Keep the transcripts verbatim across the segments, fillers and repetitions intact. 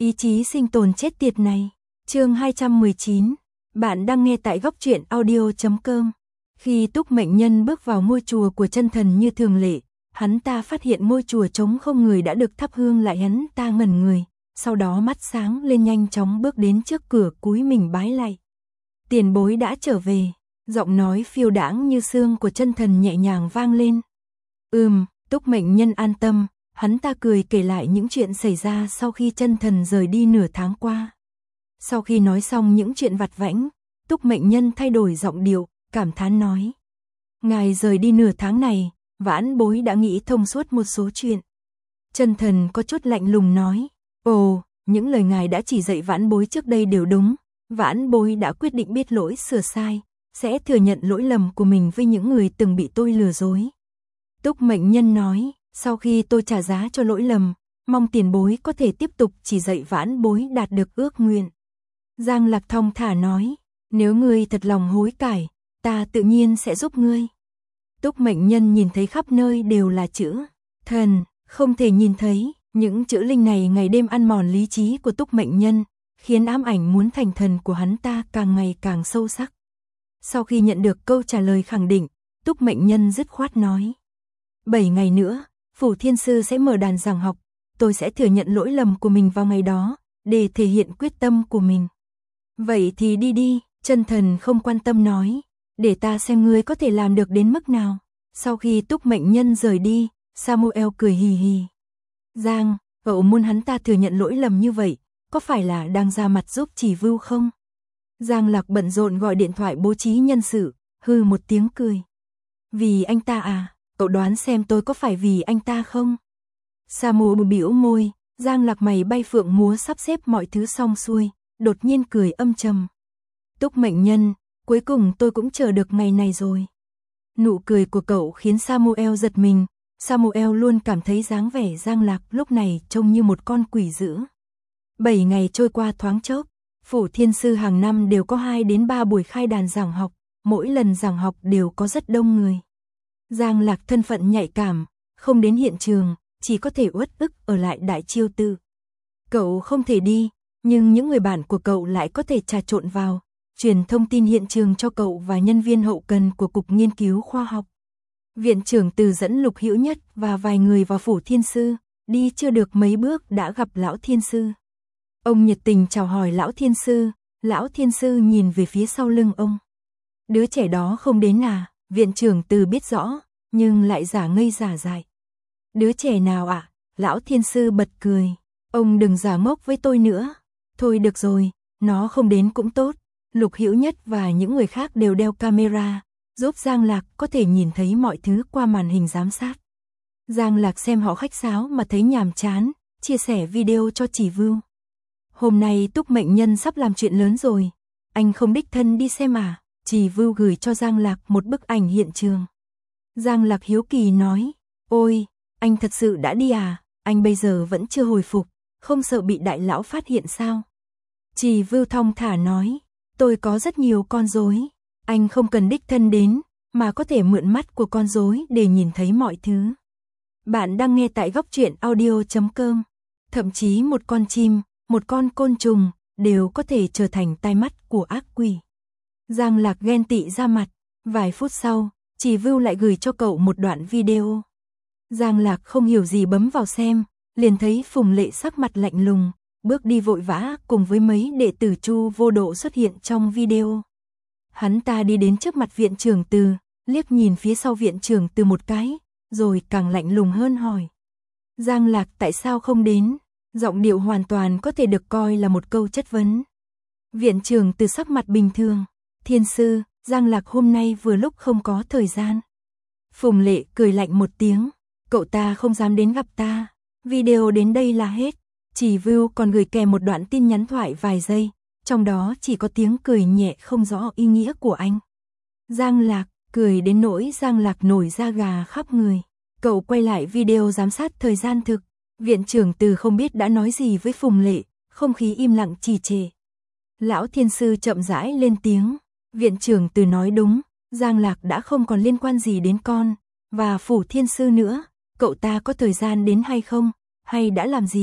Ý chí sinh tồn chết tiệt này. Chương hai trăm mười chín. Bạn đang nghe tại góc truyện audio chấm com. Khi Túc Mệnh Nhân bước vào ngôi chùa của chân thần như thường lệ, hắn ta phát hiện ngôi chùa trống không người đã được thắp hương lại, hắn ta ngẩn người, sau đó mắt sáng lên nhanh chóng bước đến trước cửa cúi mình bái lạy. Tiền bối đã trở về, giọng nói phiêu đãng như sương của chân thần nhẹ nhàng vang lên. Ừm, Túc Mệnh Nhân an tâm, hắn ta cười kể lại những chuyện xảy ra sau khi chân thần rời đi nửa tháng qua. Sau khi nói xong những chuyện vặt vãnh, Túc Mệnh Nhân thay đổi giọng điệu, cảm thán nói. Ngài rời đi nửa tháng này, vãn bối đã nghĩ thông suốt một số chuyện. Chân thần có chút lạnh lùng nói. Ồ, những lời ngài đã chỉ dạy vãn bối trước đây đều đúng. Vãn bối đã quyết định biết lỗi sửa sai, sẽ thừa nhận lỗi lầm của mình với những người từng bị tôi lừa dối. Túc Mệnh Nhân nói, sau khi tôi trả giá cho lỗi lầm, mong tiền bối có thể tiếp tục chỉ dạy vãn bối đạt được ước nguyện. Giang Lạc thong thả nói, nếu ngươi thật lòng hối cải, ta tự nhiên sẽ giúp ngươi. Túc Mệnh Nhân nhìn thấy khắp nơi đều là chữ thần, không thể nhìn thấy, những chữ linh này ngày đêm ăn mòn lý trí của Túc Mệnh Nhân, khiến ám ảnh muốn thành thần của hắn ta càng ngày càng sâu sắc. Sau khi nhận được câu trả lời khẳng định, Túc Mệnh Nhân dứt khoát nói. Bảy ngày nữa, Phủ Thiên Sư sẽ mở đàn giảng học, tôi sẽ thừa nhận lỗi lầm của mình vào ngày đó, để thể hiện quyết tâm của mình. Vậy thì đi đi, chân thần không quan tâm nói, để ta xem ngươi có thể làm được đến mức nào. Sau khi Túc Mệnh Nhân rời đi, Samuel cười hì hì. Giang, cậu muốn hắn ta thừa nhận lỗi lầm như vậy, có phải là đang ra mặt giúp Chỉ Vưu không? Giang Lạc bận rộn gọi điện thoại bố trí nhân sự, hừ một tiếng cười. Vì anh ta à, cậu đoán xem tôi có phải vì anh ta không? Samuel bĩu môi, Giang Lạc mày bay phượng múa sắp xếp mọi thứ xong xuôi, đột nhiên cười âm trầm. Túc Mệnh Nhân, cuối cùng tôi cũng chờ được ngày này rồi. Nụ cười của cậu khiến Samuel giật mình, Samuel luôn cảm thấy dáng vẻ Giang Lạc lúc này trông như một con quỷ dữ. Bảy ngày trôi qua thoáng chốc, Phủ Thiên Sư hàng năm đều có hai đến ba buổi khai đàn giảng học, mỗi lần giảng học đều có rất đông người. Giang Lạc thân phận nhạy cảm, không đến hiện trường, chỉ có thể uất ức ở lại Đại Chiêu Tự. Cậu không thể đi, nhưng những người bạn của cậu lại có thể trà trộn vào, truyền thông tin hiện trường cho cậu và nhân viên hậu cần của Cục Nghiên cứu Khoa học. Viện trưởng Từ dẫn Lục Hữu Nhất và vài người vào Phủ Thiên Sư, đi chưa được mấy bước đã gặp Lão Thiên Sư. Ông nhiệt tình chào hỏi Lão Thiên Sư, Lão Thiên Sư nhìn về phía sau lưng ông. Đứa trẻ đó không đến à? Viện trưởng Từ biết rõ, nhưng lại giả ngây giả dại. Đứa trẻ nào ạ? À? Lão Thiên Sư bật cười. Ông đừng giả ngốc với tôi nữa. Thôi được rồi, nó không đến cũng tốt. Lục Hữu Nhất và những người khác đều đeo camera, giúp Giang Lạc có thể nhìn thấy mọi thứ qua màn hình giám sát. Giang Lạc xem họ khách sáo mà thấy nhàm chán, chia sẻ video cho Chỉ Vưu. Hôm nay Túc Mệnh Nhân sắp làm chuyện lớn rồi, anh không đích thân đi xem à? Chỉ Vưu gửi cho Giang Lạc một bức ảnh hiện trường. Giang Lạc hiếu kỳ nói, ôi, anh thật sự đã đi à? Anh bây giờ vẫn chưa hồi phục, không sợ bị đại lão phát hiện sao? Chỉ Vưu thong thả nói, tôi có rất nhiều con rối, anh không cần đích thân đến, mà có thể mượn mắt của con rối để nhìn thấy mọi thứ. Bạn đang nghe tại góc truyện audio chấm com. Thậm chí một con chim, một con côn trùng, đều có thể trở thành tai mắt của ác quỷ. Giang Lạc ghen tị ra mặt, vài phút sau, Chỉ Vưu lại gửi cho cậu một đoạn video. Giang Lạc không hiểu gì bấm vào xem, liền thấy Phùng Lệ sắc mặt lạnh lùng, bước đi vội vã cùng với mấy đệ tử Chu Vô Độ xuất hiện trong video. Hắn ta đi đến trước mặt viện trưởng Từ, liếc nhìn phía sau viện trưởng Từ một cái, rồi càng lạnh lùng hơn hỏi. Giang Lạc tại sao không đến? Giọng điệu hoàn toàn có thể được coi là một câu chất vấn. Viện trưởng Từ sắc mặt bình thường. Thiên sư, Giang Lạc hôm nay vừa lúc không có thời gian. Phùng Lệ cười lạnh một tiếng. Cậu ta không dám đến gặp ta. Video đến đây là hết. Chỉ Vưu còn gửi kèm một đoạn tin nhắn thoại vài giây, trong đó chỉ có tiếng cười nhẹ không rõ ý nghĩa của anh. Giang Lạc, cười đến nỗi Giang Lạc nổi da gà khắp người. Cậu quay lại video giám sát thời gian thực. Viện trưởng Từ không biết đã nói gì với Phùng Lệ, không khí im lặng trì trệ. Lão Thiên Sư chậm rãi lên tiếng. Viện trưởng Từ nói đúng, Giang Lạc đã không còn liên quan gì đến con, và Phủ Thiên Sư nữa. Cậu ta có thời gian đến hay không, hay đã làm gì?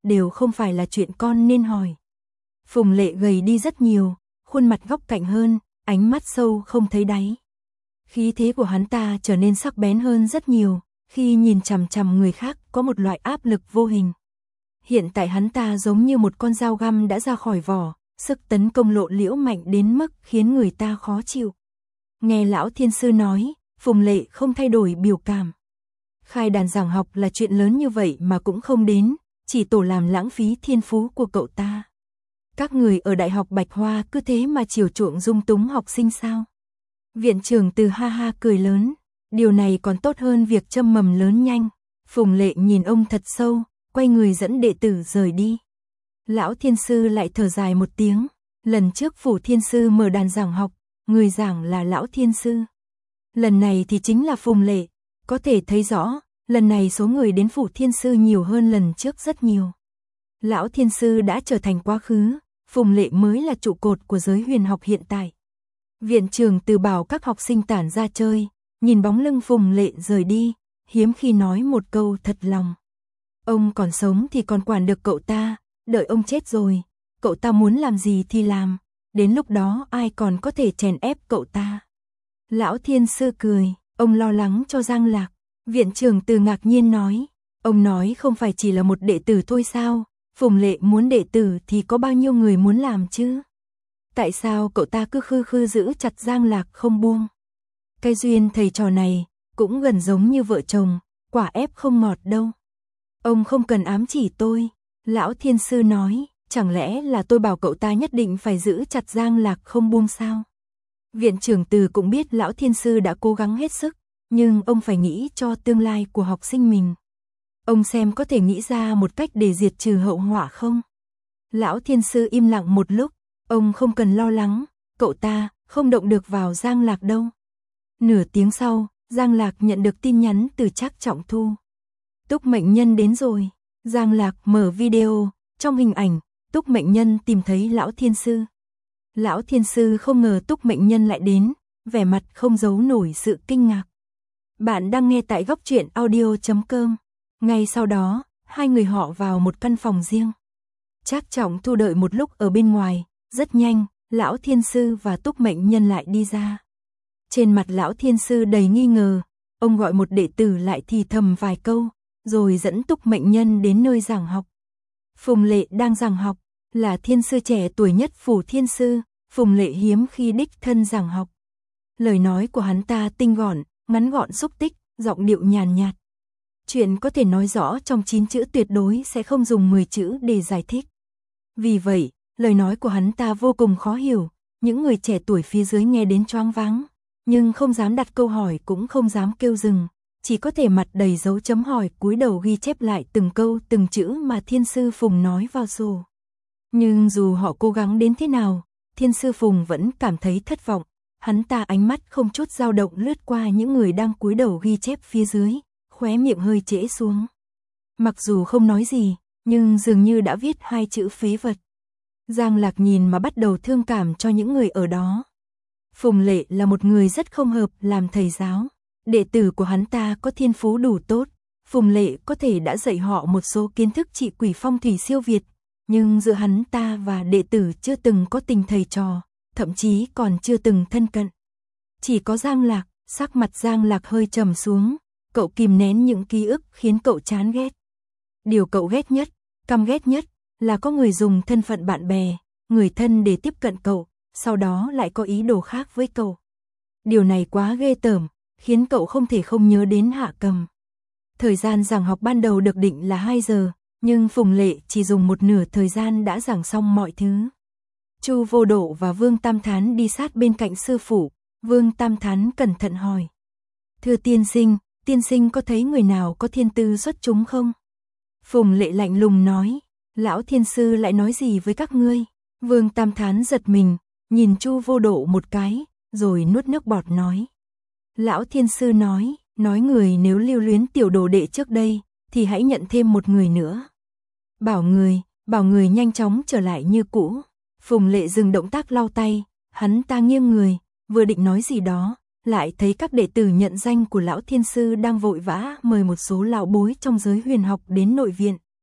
đều không phải là chuyện con nên hỏi. Phùng Lệ gầy đi rất nhiều, khuôn mặt góc cạnh hơn, ánh mắt sâu không thấy đáy. Khí thế của hắn ta trở nên sắc bén hơn rất nhiều, khi nhìn chằm chằm người khác có một loại áp lực vô hình. Hiện tại hắn ta giống như một con dao găm đã ra khỏi vỏ, sức tấn công lộ liễu mạnh đến mức khiến người ta khó chịu. Nghe lão thiên sư nói, Phùng Lệ không thay đổi biểu cảm. Khai đàn giảng học là chuyện lớn như vậy mà cũng không đến, chỉ tổ làm lãng phí thiên phú của cậu ta. Các người ở Đại học Bạch Hoa cứ thế mà chiều chuộng dung túng học sinh sao? Viện trưởng Từ ha ha cười lớn, điều này còn tốt hơn việc châm mầm lớn nhanh. Phùng Lệ nhìn ông thật sâu, quay người dẫn đệ tử rời đi. Lão thiên sư lại thở dài một tiếng, lần trước Phủ thiên sư mở đàn giảng học, người giảng là lão thiên sư. Lần này thì chính là Phùng Lệ, có thể thấy rõ, lần này số người đến Phủ thiên sư nhiều hơn lần trước rất nhiều. Lão thiên sư đã trở thành quá khứ, Phùng Lệ mới là trụ cột của giới huyền học hiện tại. Viện trưởng Từ bảo các học sinh tản ra chơi, nhìn bóng lưng Phùng Lệ rời đi, hiếm khi nói một câu thật lòng. Ông còn sống thì còn quản được cậu ta, đợi ông chết rồi, cậu ta muốn làm gì thì làm, đến lúc đó ai còn có thể chèn ép cậu ta. Lão thiên sư cười, ông lo lắng cho Giang Lạc. Viện trưởng Từ ngạc nhiên nói, ông nói không phải chỉ là một đệ tử thôi sao, Phùng Lệ muốn đệ tử thì có bao nhiêu người muốn làm chứ? Tại sao cậu ta cứ khư khư giữ chặt Giang Lạc không buông? Cái duyên thầy trò này cũng gần giống như vợ chồng, quả ép không ngọt đâu. Ông không cần ám chỉ tôi, lão thiên sư nói, chẳng lẽ là tôi bảo cậu ta nhất định phải giữ chặt Giang Lạc không buông sao? Viện trưởng Từ cũng biết lão thiên sư đã cố gắng hết sức, nhưng ông phải nghĩ cho tương lai của học sinh mình. Ông xem có thể nghĩ ra một cách để diệt trừ hậu họa không? Lão thiên sư im lặng một lúc, ông không cần lo lắng, cậu ta không động được vào Giang Lạc đâu. Nửa tiếng sau, Giang Lạc nhận được tin nhắn từ Trác Trọng Thu. Túc Mệnh Nhân đến rồi. Giang Lạc mở video, trong hình ảnh, Túc Mệnh Nhân tìm thấy lão thiên sư. Lão thiên sư không ngờ Túc Mệnh Nhân lại đến, vẻ mặt không giấu nổi sự kinh ngạc. Bạn đang nghe tại góc truyện audio chấm com. Ngay sau đó, hai người họ vào một căn phòng riêng. Trác Trọng Thu đợi một lúc ở bên ngoài, rất nhanh, lão thiên sư và Túc Mệnh Nhân lại đi ra. Trên mặt lão thiên sư đầy nghi ngờ, ông gọi một đệ tử lại thì thầm vài câu, rồi dẫn Túc Mệnh Nhân đến nơi giảng học. Phùng Lệ đang giảng học, là thiên sư trẻ tuổi nhất Phủ thiên sư, Phùng Lệ hiếm khi đích thân giảng học. Lời nói của hắn ta tinh gọn, ngắn gọn xúc tích, giọng điệu nhàn nhạt. Chuyện có thể nói rõ trong chín chữ tuyệt đối sẽ không dùng mười chữ để giải thích. Vì vậy, lời nói của hắn ta vô cùng khó hiểu, những người trẻ tuổi phía dưới nghe đến choáng váng, nhưng không dám đặt câu hỏi cũng không dám kêu dừng, chỉ có thể mặt đầy dấu chấm hỏi cúi đầu ghi chép lại từng câu từng chữ mà thiên sư Phùng nói vào sổ. Nhưng dù họ cố gắng đến thế nào, thiên sư Phùng vẫn cảm thấy thất vọng, hắn ta ánh mắt không chút dao động lướt qua những người đang cúi đầu ghi chép phía dưới, khóe miệng hơi trễ xuống. Mặc dù không nói gì, nhưng dường như đã viết hai chữ phế vật. Giang Lạc nhìn mà bắt đầu thương cảm cho những người ở đó. Phùng Lệ là một người rất không hợp làm thầy giáo. Đệ tử của hắn ta có thiên phú đủ tốt. Phùng Lệ có thể đã dạy họ một số kiến thức trị quỷ phong thủy siêu việt. Nhưng giữa hắn ta và đệ tử chưa từng có tình thầy trò, thậm chí còn chưa từng thân cận. Chỉ có Giang Lạc, sắc mặt Giang Lạc hơi trầm xuống. Cậu kìm nén những ký ức khiến cậu chán ghét. Điều cậu ghét nhất, căm ghét nhất, là có người dùng thân phận bạn bè, người thân để tiếp cận cậu, sau đó lại có ý đồ khác với cậu. Điều này quá ghê tởm, khiến cậu không thể không nhớ đến Hạ Cầm. Thời gian giảng học ban đầu được định là hai giờ, nhưng Phùng Lệ chỉ dùng một nửa thời gian đã giảng xong mọi thứ. Chu Vô Độ và Vương Tam Thán đi sát bên cạnh sư phụ, Vương Tam Thán cẩn thận hỏi. Thưa tiên sinh, tiên sinh có thấy người nào có thiên tư xuất chúng không? Phùng Lệ lạnh lùng nói, lão thiên sư lại nói gì với các ngươi? Vương Tam Thán giật mình, nhìn Chu Vô Độ một cái, rồi nuốt nước bọt nói. Lão thiên sư nói, nói người nếu lưu luyến tiểu đồ đệ trước đây, thì hãy nhận thêm một người nữa. Bảo người, bảo người nhanh chóng trở lại như cũ. Phùng Lệ dừng động tác lau tay, hắn ta nghiêng người, vừa định nói gì đó, lại thấy các đệ tử nhận danh của lão thiên sư đang vội vã mời một số lão bối trong giới huyền học đến nội viện.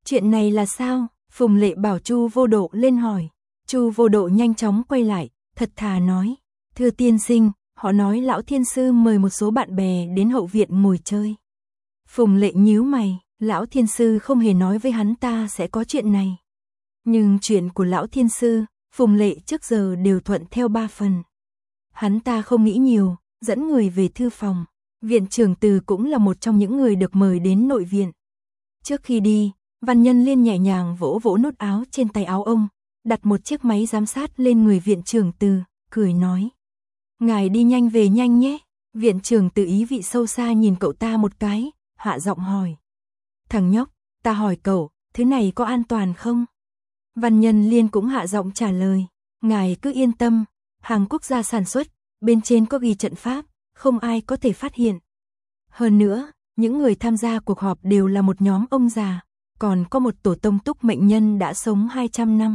Chuyện này là sao? Phùng Lệ bảo Chu Vô Độ lên hỏi. Chu Vô Độ nhanh chóng quay lại, thật thà nói. Thưa tiên sinh, họ nói lão thiên sư mời một số bạn bè đến hậu viện ngồi chơi. Phùng Lệ nhíu mày, lão thiên sư không hề nói với hắn ta sẽ có chuyện này. Nhưng chuyện của lão thiên sư, Phùng Lệ trước giờ đều thuận theo ba phần. Hắn ta không nghĩ nhiều, dẫn người về thư phòng. Viện trưởng Từ cũng là một trong những người được mời đến nội viện. Trước khi đi, Văn Nhân Liên nhẹ nhàng vỗ vỗ nút áo trên tay áo ông, đặt một chiếc máy giám sát lên người viện trưởng Từ, cười nói. Ngài đi nhanh về nhanh nhé. Viện trưởng Từ ý vị sâu xa nhìn cậu ta một cái, hạ giọng hỏi. Thằng nhóc, ta hỏi cậu, thứ này có an toàn không? Văn Nhân Liên cũng hạ giọng trả lời. Ngài cứ yên tâm, hàng quốc gia sản xuất, bên trên có ghi trận pháp, không ai có thể phát hiện. Hơn nữa, những người tham gia cuộc họp đều là một nhóm ông già, còn có một tổ tông túc mệnh nhân đã sống hai trăm năm.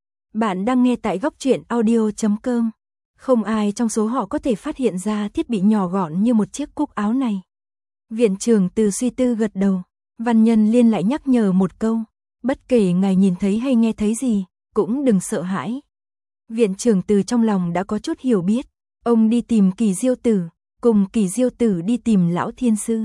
Bạn đang nghe tại góc truyện audio chấm com. Không ai trong số họ có thể phát hiện ra thiết bị nhỏ gọn như một chiếc cúc áo này. Viện trưởng Từ suy tư gật đầu. Văn Nhân Liên lại nhắc nhở một câu. Bất kể ngài nhìn thấy hay nghe thấy gì, cũng đừng sợ hãi. Viện trưởng Từ trong lòng đã có chút hiểu biết. Ông đi tìm Kỳ Diêu Tử, cùng Kỳ Diêu Tử đi tìm lão thiên sư.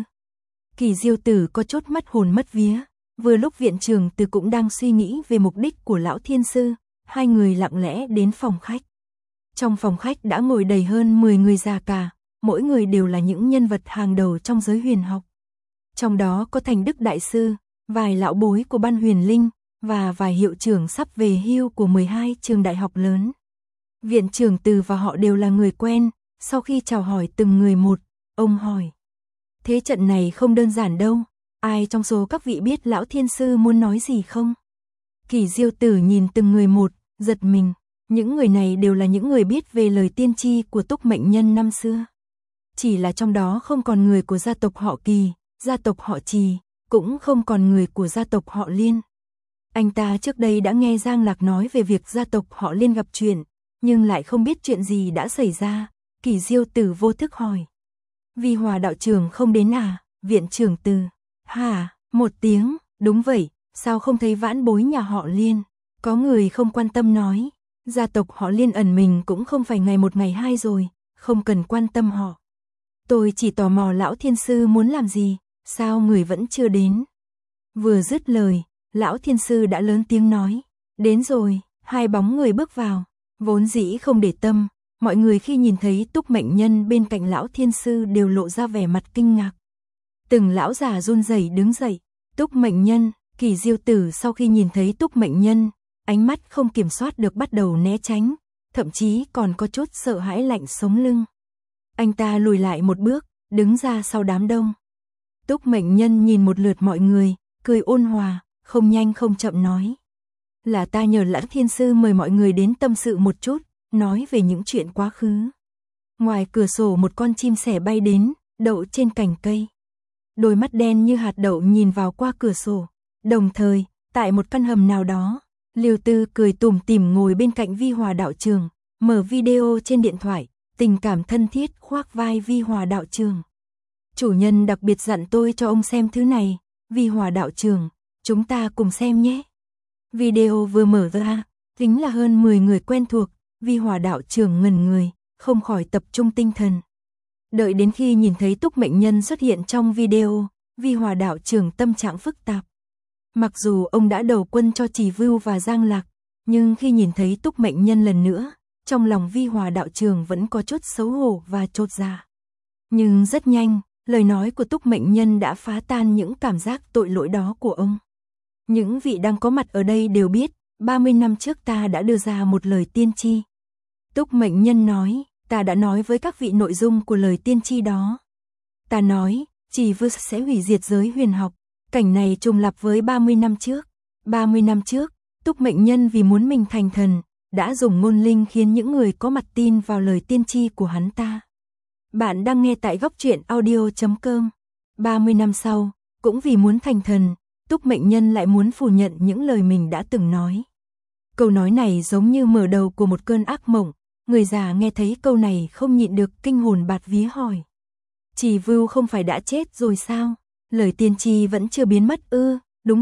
Kỳ Diêu Tử có chút mất hồn mất vía. Vừa lúc viện trưởng Từ cũng đang suy nghĩ về mục đích của lão thiên sư, hai người lặng lẽ đến phòng khách. Trong phòng khách đã ngồi đầy hơn mười người già cả, mỗi người đều là những nhân vật hàng đầu trong giới huyền học. Trong đó có Thành Đức Đại Sư, vài lão bối của Ban Huyền Linh, và vài hiệu trưởng sắp về hưu của mười hai trường đại học lớn. Viện trưởng Từ và họ đều là người quen, sau khi chào hỏi từng người một, ông hỏi. Thế trận này không đơn giản đâu, ai trong số các vị biết lão thiên sư muốn nói gì không? Kỳ Diêu Tử nhìn từng người một, giật mình. Những người này đều là những người biết về lời tiên tri của túc mệnh nhân năm xưa. Chỉ là trong đó không còn người của gia tộc họ Kỳ, gia tộc họ Trì, cũng không còn người của gia tộc họ Liên. Anh ta trước đây đã nghe Giang Lạc nói về việc gia tộc họ Liên gặp chuyện, nhưng lại không biết chuyện gì đã xảy ra. Kỳ Diêu Tử vô thức hỏi. Vi Hòa đạo trưởng không đến à? Viện trưởng Từ. Hả? Một tiếng, đúng vậy, sao không thấy vãn bối nhà họ Liên? Có người không quan tâm nói. Gia tộc họ Liên ẩn mình cũng không phải ngày một ngày hai rồi, không cần quan tâm họ. Tôi chỉ tò mò lão thiên sư muốn làm gì, sao người vẫn chưa đến? Vừa dứt lời, lão thiên sư đã lớn tiếng nói. Đến rồi, hai bóng người bước vào. Vốn dĩ không để tâm, mọi người khi nhìn thấy túc mệnh nhân bên cạnh lão thiên sư đều lộ ra vẻ mặt kinh ngạc. Từng lão già run rẩy đứng dậy. Túc mệnh nhân, Kỳ Diêu Tử sau khi nhìn thấy túc mệnh nhân, ánh mắt không kiểm soát được bắt đầu né tránh, thậm chí còn có chút sợ hãi lạnh sống lưng. Anh ta lùi lại một bước, đứng ra sau đám đông. Túc mệnh nhân nhìn một lượt mọi người, cười ôn hòa, không nhanh không chậm nói. Là ta nhờ lão thiên sư mời mọi người đến tâm sự một chút, nói về những chuyện quá khứ. Ngoài cửa sổ một con chim sẻ bay đến, đậu trên cành cây. Đôi mắt đen như hạt đậu nhìn vào qua cửa sổ. Đồng thời, tại một căn hầm nào đó, Liêu Tư cười tủm tỉm ngồi bên cạnh Vi Hòa đạo trường, mở video trên điện thoại, tình cảm thân thiết khoác vai Vi Hòa đạo trường. Chủ nhân đặc biệt dặn tôi cho ông xem thứ này, Vi Hòa đạo trường, chúng ta cùng xem nhé. Video vừa mở ra, chính là hơn mười người quen thuộc, Vi Hòa đạo trường ngẩn người, không khỏi tập trung tinh thần. Đợi đến khi nhìn thấy túc mệnh nhân xuất hiện trong video, Vi Hòa đạo trường tâm trạng phức tạp. Mặc dù ông đã đầu quân cho Trì Vưu và Giang Lạc, nhưng khi nhìn thấy túc mệnh nhân lần nữa, trong lòng Vi Hòa đạo trường vẫn có chút xấu hổ và chột dạ. Nhưng rất nhanh, lời nói của túc mệnh nhân đã phá tan những cảm giác tội lỗi đó của ông. Những vị đang có mặt ở đây đều biết, ba mươi năm trước ta đã đưa ra một lời tiên tri. Túc mệnh nhân nói, ta đã nói với các vị nội dung của lời tiên tri đó. Ta nói, Trì Vưu sẽ hủy diệt giới huyền học. Cảnh này trùng lặp với ba mươi năm trước. ba mươi năm trước, túc mệnh nhân vì muốn mình thành thần, đã dùng ngôn linh khiến những người có mặt tin vào lời tiên tri của hắn ta. Bạn đang nghe tại góc truyện audio chấm com. ba mươi năm sau, cũng vì muốn thành thần, túc mệnh nhân lại muốn phủ nhận những lời mình đã từng nói. Câu nói này giống như mở đầu của một cơn ác mộng, người già nghe thấy câu này không nhịn được kinh hồn bạt vía hỏi. Trì Vưu không phải đã chết rồi sao? Lời tiên tri vẫn chưa biến mất ư? Đúng vậy,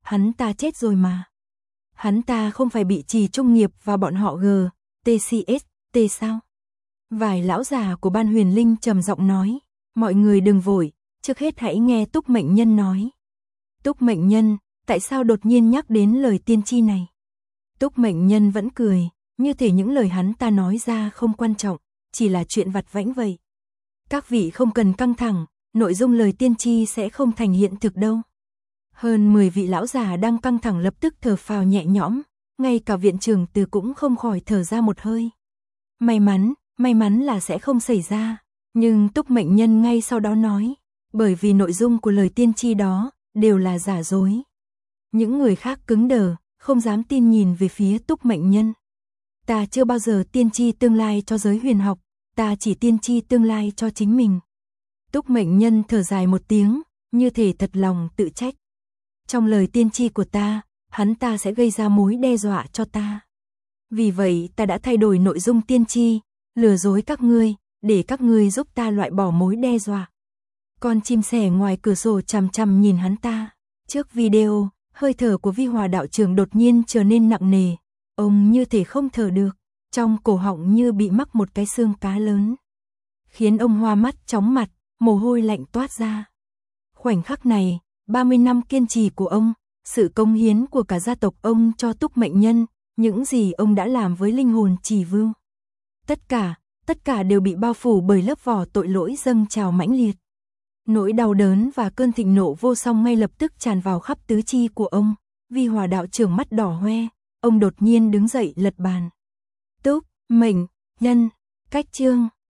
hắn ta chết rồi mà. Hắn ta không phải bị trì trung nghiệp và bọn họ G, T C S, T sao? Vài lão già của ban huyền linh trầm giọng nói, mọi người đừng vội, trước hết hãy nghe Túc Mệnh Nhân nói. Túc Mệnh Nhân, tại sao đột nhiên nhắc đến lời tiên tri này? Túc Mệnh Nhân vẫn cười, như thể những lời hắn ta nói ra không quan trọng, chỉ là chuyện vặt vãnh vậy. Các vị không cần căng thẳng, nội dung lời tiên tri sẽ không thành hiện thực đâu. Hơn mười vị lão già đang căng thẳng lập tức thở phào nhẹ nhõm, ngay cả viện trưởng Từ cũng không khỏi thở ra một hơi. May mắn, may mắn là sẽ không xảy ra, nhưng Túc Mệnh Nhân ngay sau đó nói, bởi vì nội dung của lời tiên tri đó đều là giả dối. Những người khác cứng đờ, không dám tin nhìn về phía Túc Mệnh Nhân. Ta chưa bao giờ tiên tri tương lai cho giới huyền học, ta chỉ tiên tri tương lai cho chính mình. Túc Mệnh Nhân thở dài một tiếng, như thể thật lòng tự trách. Trong lời tiên tri của ta, hắn ta sẽ gây ra mối đe dọa cho ta. Vì vậy ta đã thay đổi nội dung tiên tri, lừa dối các ngươi, để các ngươi giúp ta loại bỏ mối đe dọa. Con chim sẻ ngoài cửa sổ chằm chằm nhìn hắn ta. Trước video, hơi thở của Vi Hòa đạo trưởng đột nhiên trở nên nặng nề. Ông như thể không thở được, trong cổ họng như bị mắc một cái xương cá lớn. Khiến ông hoa mắt chóng mặt, mồ hôi lạnh toát ra. Khoảnh khắc này, ba mươi năm kiên trì của ông, sự cống hiến của cả gia tộc ông cho Túc Mệnh Nhân, những gì ông đã làm với linh hồn Trì Vưu. Tất cả, tất cả đều bị bao phủ bởi lớp vỏ tội lỗi dâng trào mãnh liệt. Nỗi đau đớn và cơn thịnh nộ vô song ngay lập tức tràn vào khắp tứ chi của ông. Vi Hòa đạo trưởng mắt đỏ hoe, ông đột nhiên đứng dậy lật bàn. Túc Mệnh Nhân, cách chương